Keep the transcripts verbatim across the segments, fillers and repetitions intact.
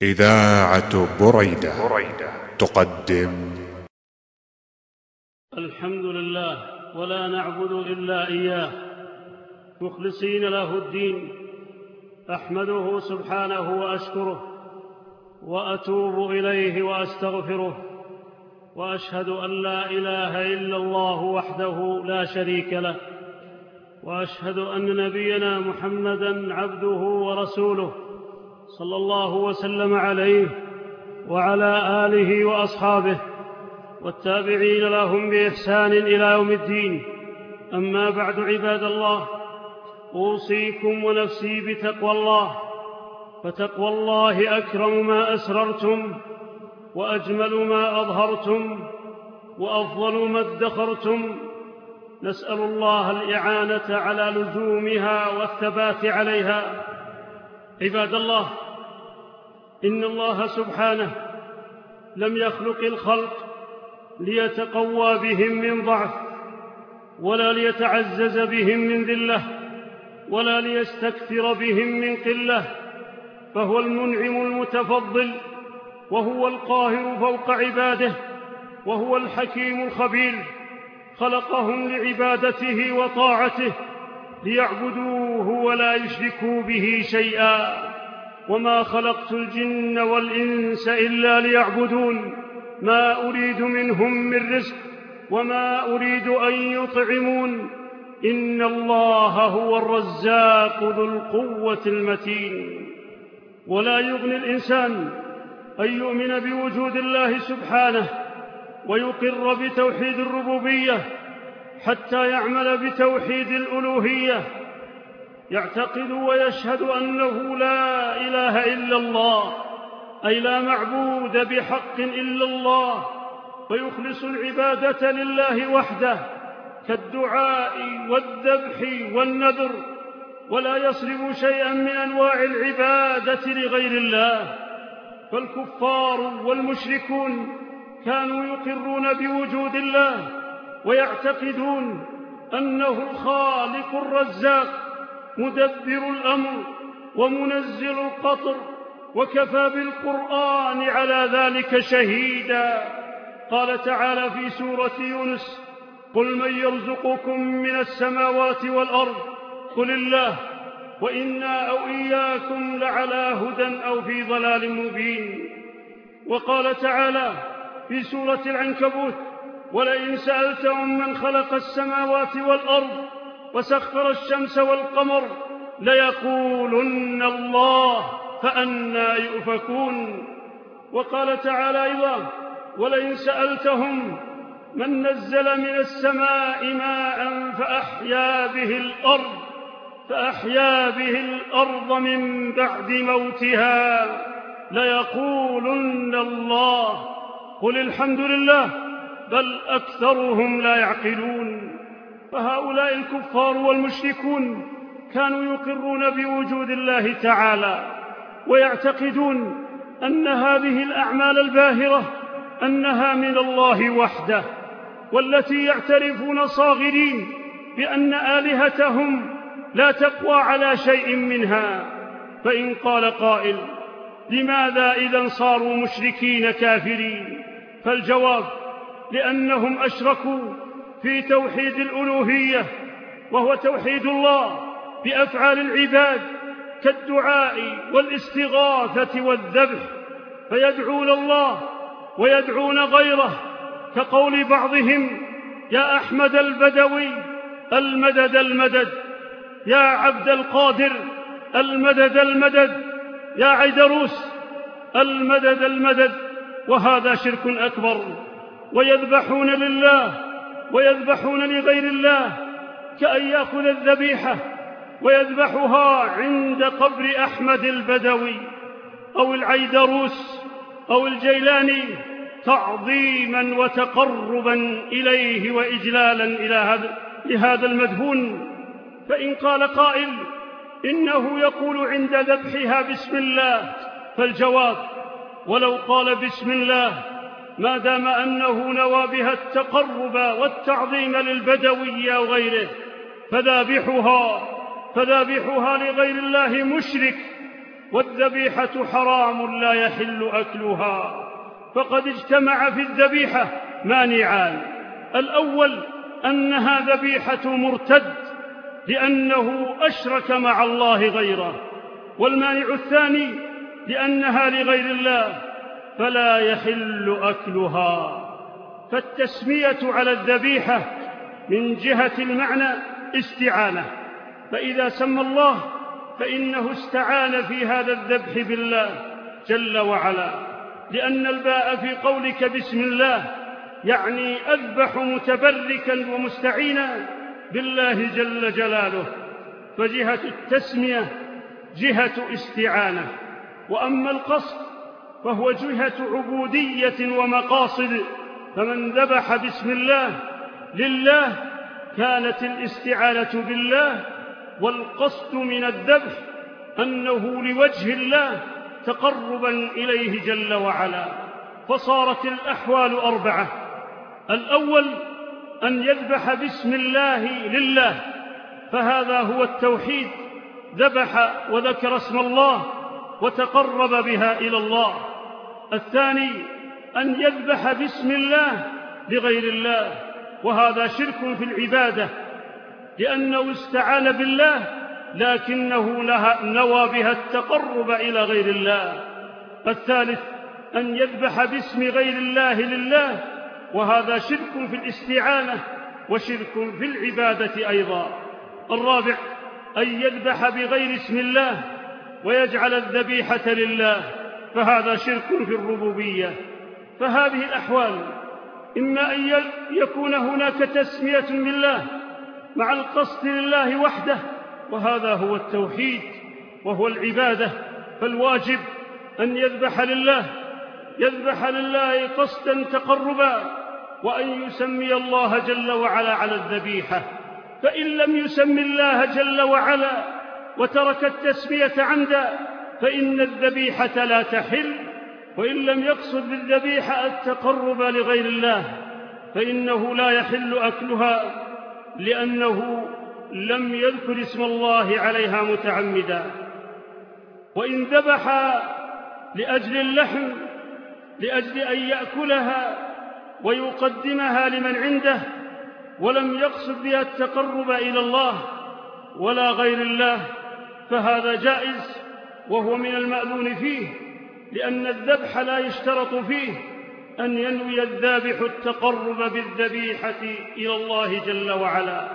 إذاعة بريدة تقدم. الحمد لله ولا نعبد إلا إياه مخلصين له الدين، أحمده سبحانه وأشكره وأتوب إليه وأستغفره، وأشهد أن لا إله إلا الله وحده لا شريك له، وأشهد أن نبينا محمدًا عبده ورسوله صلى الله وسلم عليه وعلى آله وأصحابه والتابعين لهم بإحسان إلى يوم الدين. أما بعد، عباد الله، أوصيكم ونفسي بتقوى الله، فتقوى الله أكرم ما أسررتم، وأجمل ما أظهرتم، وأفضل ما ادخرتم. نسأل الله الإعانة على لزومها والثبات عليها. عباد الله، إن الله سبحانه لم يخلق الخلق ليتقوى بهم من ضعف، ولا ليتعزز بهم من ذلة، ولا ليستكثر بهم من قلة، فهو المنعم المتفضل، وهو القاهر فوق عباده، وهو الحكيم الخبير. خلقهم لعبادته وطاعته، ليعبدوه ولا يشركوا به شيئا. وما خلقت الجن والإنس إلا ليعبدون، ما أريد منهم من رزق وما أريد أن يطعمون، إن الله هو الرزاق ذو القوة المتين. ولا يغني الإنسان أن يؤمن بوجود الله سبحانه ويقر بتوحيد الربوبية حتى يعمل بتوحيد الألوهية، يعتقد ويشهد أنه لا إله إلا الله، أي لا معبود بحق إلا الله، ويخلص العبادة لله وحده كالدعاء والذبح والنذر، ولا يصرف شيئا من أنواع العبادة لغير الله. فالكفار والمشركون كانوا يقرون بوجود الله ويعتقدون أنه الخالق الرزاق مدبر الأمر ومنزل القطر، وكفى بالقرآن على ذلك شهيدا. قال تعالى في سورة يونس: قل من يرزقكم من السماوات والأرض قل الله وإنا أو إياكم لعلى هدى أو في ضلال مبين. وقال تعالى في سورة العنكبوت: ولئن سألتهم من خلق السماوات والأرض وسخر الشمس والقمر ليقولن الله فأنى يؤفكون. وقال تعالى أيضا: ولئن سألتهم من نزل من السماء ماء فأحيا به الأرض فأحيا به الأرض من بعد موتها ليقولن الله قل الحمد لله بل أكثرهم لا يعقلون. فهؤلاء الكفار والمشركون كانوا يقرون بوجود الله تعالى، ويعتقدون أن هذه الأعمال الباهرة أنها من الله وحده، والتي يعترفون صاغرين بأن آلهتهم لا تقوى على شيء منها. فإن قال قائل: لماذا إذن صاروا مشركين كافرين؟ فالجواب: لأنهم أشركوا في توحيد الألوهية، وهو توحيد الله بأفعال العباد كالدعاء والاستغاثة والذبح، فيدعون الله ويدعون غيره، كقول بعضهم: يا أحمد البدوي المدد المدد، يا عبد القادر المدد المدد، يا عيدروس المدد المدد. وهذا شرك أكبر. ويذبحون لله ويذبحون لغير الله، كأن يأخذ الذبيحة ويذبحها عند قبر أحمد البدوي أو العيدروس أو الجيلاني تعظيما وتقربا إليه وإجلالا إلى هذا لهذا المدفون. فإن قال قائل: إنه يقول عند ذبحها بسم الله، فالجواب: ولو قال بسم الله ما دام أنه نوى بها التقرب والتعظيم للبدوي أو غيره، فذابحها فذابحها لغير الله مشرك، والذبيحة حرام لا يحل أكلها، فقد اجتمع في الذبيحة مانعان: الأول أنها ذبيحة مرتد لأنه أشرك مع الله غيره، والمانع الثاني لأنها لغير الله فلا يحل أكلها. فالتسمية على الذبيحة من جهة المعنى استعانة، فإذا سمى الله فإنه استعان في هذا الذبح بالله جل وعلا، لأن الباء في قولك بسم الله يعني أذبح متبركا ومستعينا بالله جل جلاله، فجهة التسمية جهة استعانة. وأما القصد فهو جهة عبودية ومقاصد، فمن ذبح بسم الله لله كانت الاستعانة بالله، والقصد من الذبح أنه لوجه الله تقربا إليه جل وعلا. فصارت الأحوال أربعة: الأول أن يذبح بسم الله لله، فهذا هو التوحيد، ذبح وذكر اسم الله وتقرب بها إلى الله. الثاني أن يذبح بسم الله لغير الله، وهذا شرك في العبادة، لأنه استعان بالله لكنه نوى بها التقرب إلى غير الله. الثالث أن يذبح باسم غير الله لله، وهذا شرك في الاستعانة وشرك في العبادة أيضا. الرابع أن يذبح بغير اسم الله ويجعل الذبيحة لله، فهذا شرك في الربوبية. فهذه الأحوال إما أن يكون هناك تسمية بالله مع القصد لله وحده، وهذا هو التوحيد وهو العبادة، فالواجب أن يذبح لله يذبح لله قصدا تقربا، وأن يسمي الله جل وعلا على الذبيحة. فإن لم يسمي الله جل وعلا وترك التسمية عمدا فإن الذبيحة لا تحل، وإن لم يقصد بالذبيحة التقرب لغير الله فإنه لا يحل أكلها، لأنه لم يذكر اسم الله عليها متعمدا. وإن ذبح لأجل اللحم لأجل أن يأكلها ويقدمها لمن عنده ولم يقصد بها التقرب إلى الله ولا غير الله فهذا جائز، وهو من المأذون فيه، لأن الذبح لا يشترط فيه أن ينوي الذابح التقرب بالذبيحة إلى الله جل وعلا.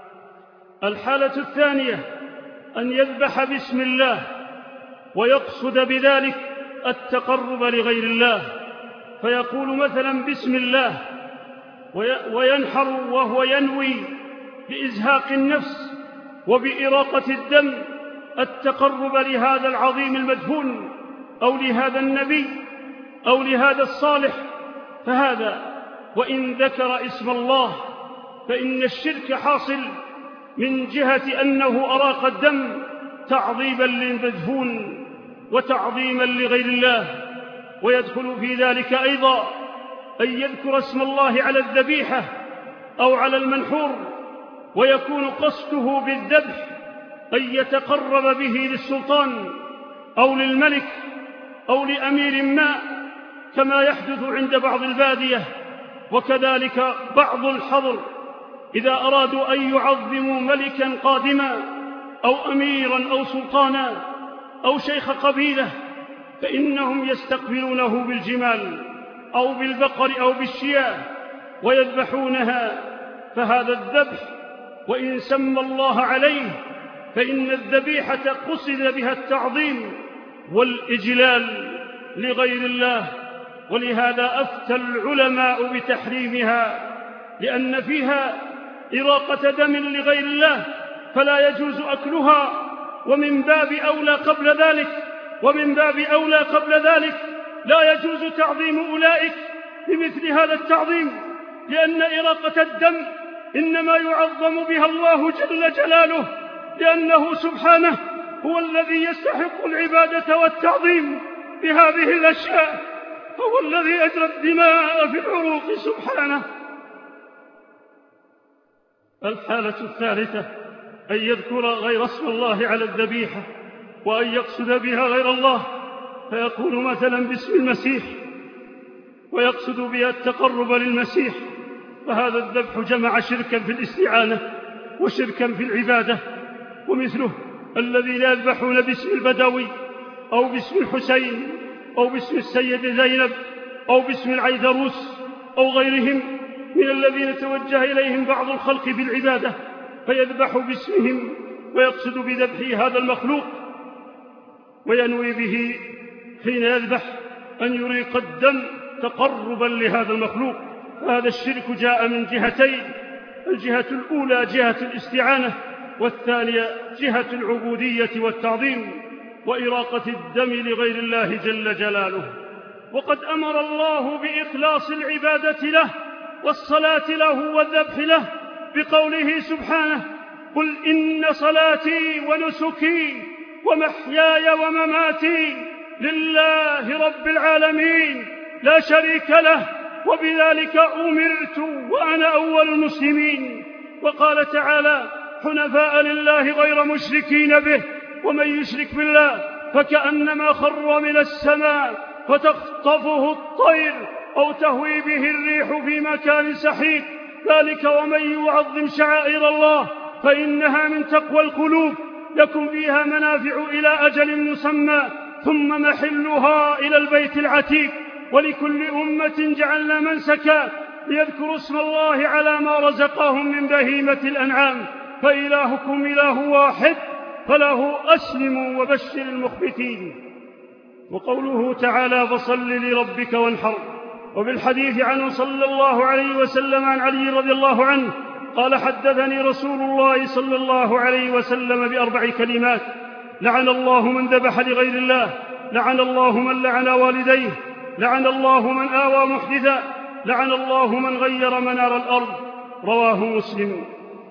الحالة الثانية أن يذبح باسم الله ويقصد بذلك التقرب لغير الله، فيقول مثلا بسم الله وينحر وهو ينوي بإزهاق النفس وبإراقة الدم التقرب لهذا العظيم المدفون أو لهذا النبي أو لهذا الصالح، فهذا وإن ذكر اسم الله فإن الشرك حاصل من جهة أنه أراق الدم تعظيما للمدفون وتعظيما لغير الله. ويدخل في ذلك أيضا أن يذكر اسم الله على الذبيحة أو على المنحور، ويكون قصده بالذبح أن يتقرب به للسلطان أو للملك أو لأمير ما، كما يحدث عند بعض البادية وكذلك بعض الحضر إذا أرادوا أن يعظموا ملكا قادما أو أميرا أو سلطانا أو شيخ قبيلة فإنهم يستقبلونه بالجمال أو بالبقر أو بالشياه ويذبحونها، فهذا الذبح وإن سمى الله عليه فإن الذبيحة قصد بها التعظيم والإجلال لغير الله، ولهذا أفتى العلماء بتحريمها، لأن فيها إراقة دم لغير الله فلا يجوز أكلها، ومن باب أولى قبل ذلك ومن باب أولى قبل ذلك لا يجوز تعظيم أولئك بمثل هذا التعظيم، لأن إراقة الدم إنما يعظم بها الله جل جلاله، لأنه سبحانه هو الذي يستحق العبادة والتعظيم بهذه الأشياء، هو الذي أجرى الدماء في العروق سبحانه. الحالة الثالثة أن يذكر غير اسم الله على الذبيحة، وأن يقصد بها غير الله، فيقول مثلا باسم المسيح ويقصد بها التقرب للمسيح، فهذا الذبح جمع شركا في الاستعانة وشركا في العبادة. ومثله الذين يذبحون باسم البدوي أو باسم الحسين أو باسم السيدة زينب أو باسم العيدروس أو غيرهم من الذين توجه إليهم بعض الخلق بالعبادة، فيذبح باسمهم ويقصد بذبحه هذا المخلوق، وينوي به حين يذبح أن يريق الدم تقربا لهذا المخلوق. فهذا الشرك جاء من جهتين: الجهة الأولى جهة الاستعانة، والثانية جهة العبودية والتعظيم وإراقة الدم لغير الله جل جلاله. وقد أمر الله بإخلاص العبادة له والصلاة له والذبح له بقوله سبحانه: قل إن صلاتي ونسكي ومحياي ومماتي لله رب العالمين لا شريك له وبذلك أمرت وأنا أول المسلمين. وقال تعالى: حنفاء لله غير مشركين به، ومن يشرك بالله فكأنما خر من السماء فتخطفه الطير أو تهوي به الريح في مكان سحيق، ذلك ومن يعظم شعائر الله فإنها من تقوى القلوب، لكم فيها منافع إلى أجل مسمى ثم محلها إلى البيت العتيق. ولكل أمة جعلنا منسكا ليذكروا اسم الله على ما رزقهم من بهيمة الأنعام، فإلهكم إله واحد فله أسلموا وبشر المخبتين. وقوله تعالى: فصل لربك وانحر. وبالحديث عنه صلى الله عليه وسلم عن علي رضي الله عنه قال: حدثني رسول الله صلى الله عليه وسلم بأربع كلمات: لعن الله من ذبح لغير الله، لعن الله من لعن والديه، لعن الله من آوى محدثا، لعن الله من غير منار الأرض. رواه مسلم.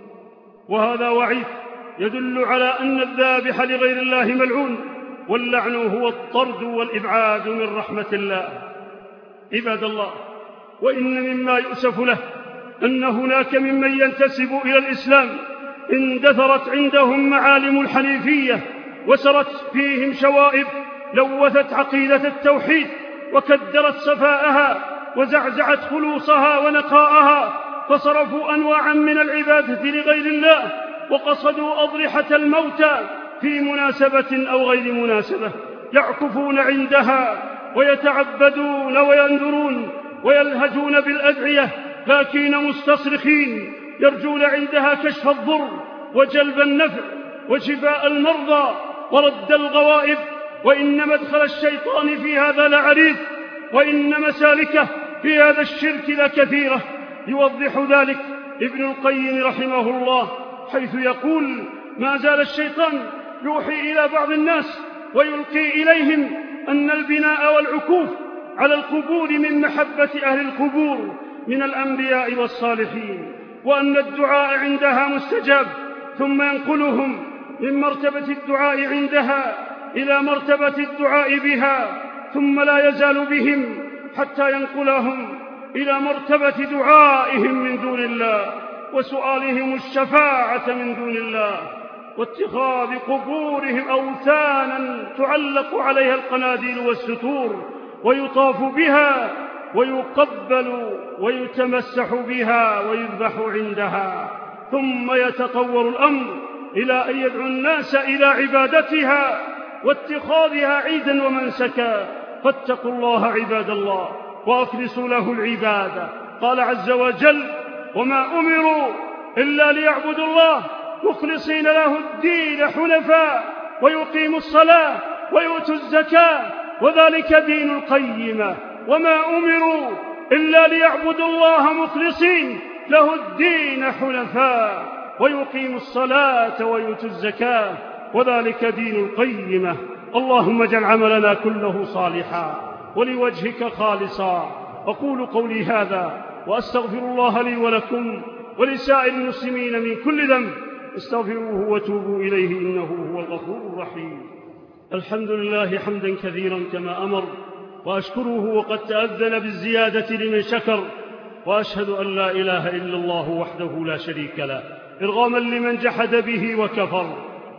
وهذا وعيد يدل على أن الذابح لغير الله ملعون، واللعن هو الطرد والإبعاد من رحمة الله. عباد الله، وإن مما يؤسف له أن هناك ممن ينتسب إلى الإسلام اندثرت عندهم معالم الحنيفية، وسرت فيهم شوائب لوثت عقيدة التوحيد وكدرت صفاءها وزعزعت خلوصها ونقاءها، فصرفوا أنواعا من العبادة لغير الله، وقصدوا أضرحة الموتى في مناسبة أو غير مناسبة، يعكفون عندها ويتعبدون وينذرون ويلهجون بالأدعية لكن مستصرخين، يرجون عندها كشف الضر وجلب النفع وشفاء المرضى ورد الغوائب. وإن مدخل الشيطان في هذا لعريض، وإن مسالكه في هذا الشرك لكثيرة. يوضح ذلك ابن القيم رحمه الله حيث يقول: ما زال الشيطان يوحي إلى بعض الناس ويلقي إليهم أن البناء والعكوف على القبور من محبة أهل القبور من الأنبياء والصالحين، وأن الدعاء عندها مستجاب، ثم ينقلهم من مرتبة الدعاء عندها إلى مرتبة الدعاء بها، ثم لا يزال بهم حتى ينقلهم إلى مرتبة دعائهم من دون الله وسؤالهم الشفاعة من دون الله واتخاذ قبورهم أوثانا تعلق عليها القناديل والستور ويطاف بها ويقبل ويتمسح بها ويذبح عندها. ثم يتطور الأمر إلى أن يدعو الناس إلى عبادتها واتخاذها عيدا ومنسكا. فاتقوا الله عباد الله وأخلصوا له العبادة. قال عز وجل: وما أمروا إلا ليعبدوا الله مخلصين له الدين حنفاء ويقيموا الصلاة ويؤتوا الزكاة وذلك دين القيمة. وما أمروا إلا ليعبدوا الله مخلصين له الدين حنفاء ويقيموا الصلاة ويؤتوا الزكاة وذلك دين القيمة. اللهم اجعل عملنا كله صالحا ولوجهك خالصا. أقول قولي هذا وأستغفر الله لي ولكم ولسائر المسلمين من كل ذنب، استغفروه وتوبوا إليه إنه هو الغفور الرحيم. الحمد لله حمدا كثيرا كما أمر، وأشكره وقد تأذن بالزيادة لمن شكر، وأشهد أن لا إله إلا الله وحده لا شريك له إرغاما لمن جحد به وكفر،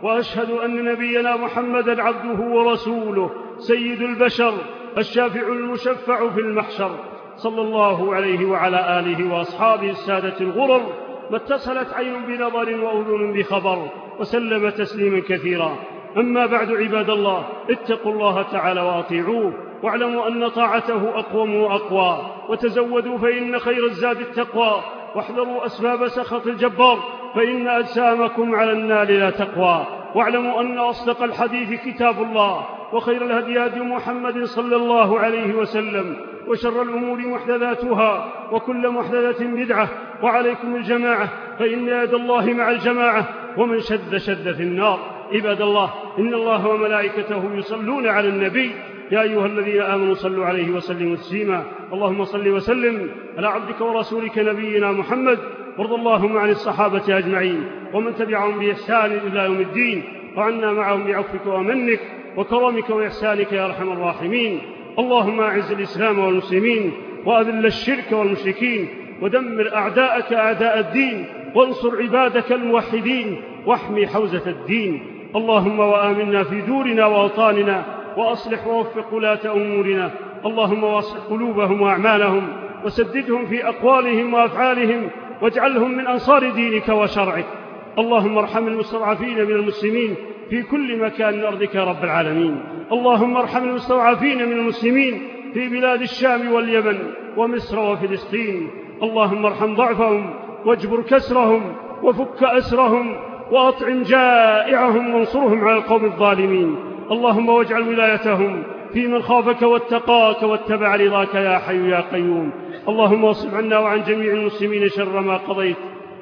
وأشهد أن نبينا محمدًا عبده ورسوله سيد البشر الشافع المشفع في المحشر، صلى الله عليه وعلى آله وأصحابه السادة الغرر، ما اتصلت عين بنظر وأذن بخبر، وسلم تسليما كثيرا. أما بعد، عباد الله، اتقوا الله تعالى وأطيعوه، واعلموا أن طاعته أقوم وأقوى، وتزودوا فإن خير الزاد التقوى، واحذروا أسباب سخط الجبار فإن أجسامكم على النار لا تقوى. واعلموا أن أصدق الحديث كتاب الله، وخير الهدي هدي محمد صلى الله عليه وسلم، وشر الأمور محدثاتها، وكل محدثة بدعة، وعليكم الجماعة فإن يد الله مع الجماعة، ومن شد شد في النار. عباد الله، إن الله وملائكته يصلون على النبي، يا أيها الذين آمنوا صلوا عليه وسلموا تسليما. اللهم صل وسلم على عبدك ورسولك نبينا محمد، وارض اللهم عن الصحابة أجمعين ومن تبعهم بإحسان إلى يوم الدين، وعنا معهم بعفوك ومنك وكرمك وإحسانك يا أرحم الراحمين. اللهم أعز الإسلام والمسلمين، وأذل الشرك والمشركين، ودمر أعداءك أعداء الدين، وانصر عبادك الموحدين، واحمي حوزة الدين. اللهم وآمنا في دورنا وأوطاننا، وأصلح ووفق ولاة أمورنا. اللهم واصلح قلوبهم وأعمالهم، وسددهم في أقوالهم وأفعالهم، واجعلهم من أنصار دينك وشرعك. اللهم ارحم المستضعفين من المسلمين في كل مكان من أرضك يا رب العالمين. اللهم ارحم المستضعفين من المسلمين في بلاد الشام واليمن ومصر وفلسطين. اللهم ارحم ضعفهم، واجبر كسرهم، وفك أسرهم، وأطعم جائعهم، وانصرهم على القوم الظالمين. اللهم واجعل ولايتهم في من خافك واتقاك واتبع رضاك يا حي يا قيوم. اللهم واصرف عنا وعن جميع المسلمين شر ما قضيت.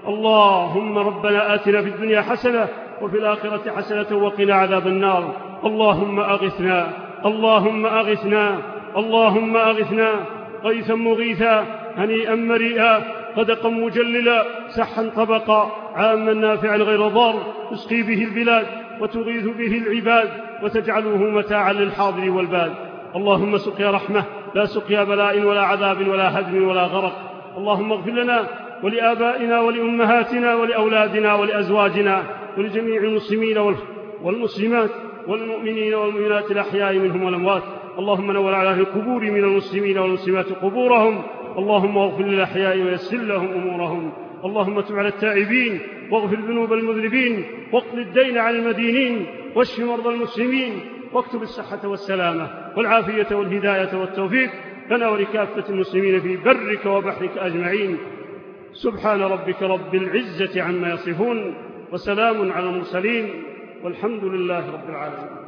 اللهم ربنا آتنا في الدنيا حسنة وفي الآخرة حسنة وقنا عذاب النار. اللهم أغثنا، اللهم أغثنا، اللهم أغثنا غيثا مغيثا، هنيئا مريئا، غدقا مجللا، سحا طبقا، عاما نافعا غير ضار، تسقي به البلاد وتغيث به العباد، وتجعله متاعا للحاضر والباد. اللهم سقيا رحمة لا سقيا بلاء ولا عذاب ولا هدم ولا غرق. اللهم اغفر لنا ولآبائنا ولأمهاتنا ولأولادنا ولأزواجنا ولجميع المسلمين والمسلمات والمؤمنين والمؤمنات الأحياء منهم والأموات. اللهم نور على أهل القبور من المسلمين والمسلمات قبورهم. اللهم اغفر للأحياء ويسر لهم أمورهم. اللهم تب على التائبين، واغفر ذنوب المذنبين، واقض الدين عن المدينين، واشف مرضى المسلمين، واكتب الصحة والسلامة والعافية والهداية والتوفيق لنا ولكافة المسلمين في برك وبحرك أجمعين. سبحان ربك رب العزة عما يصفون، وسلام على المرسلين، والحمد لله رب العالمين.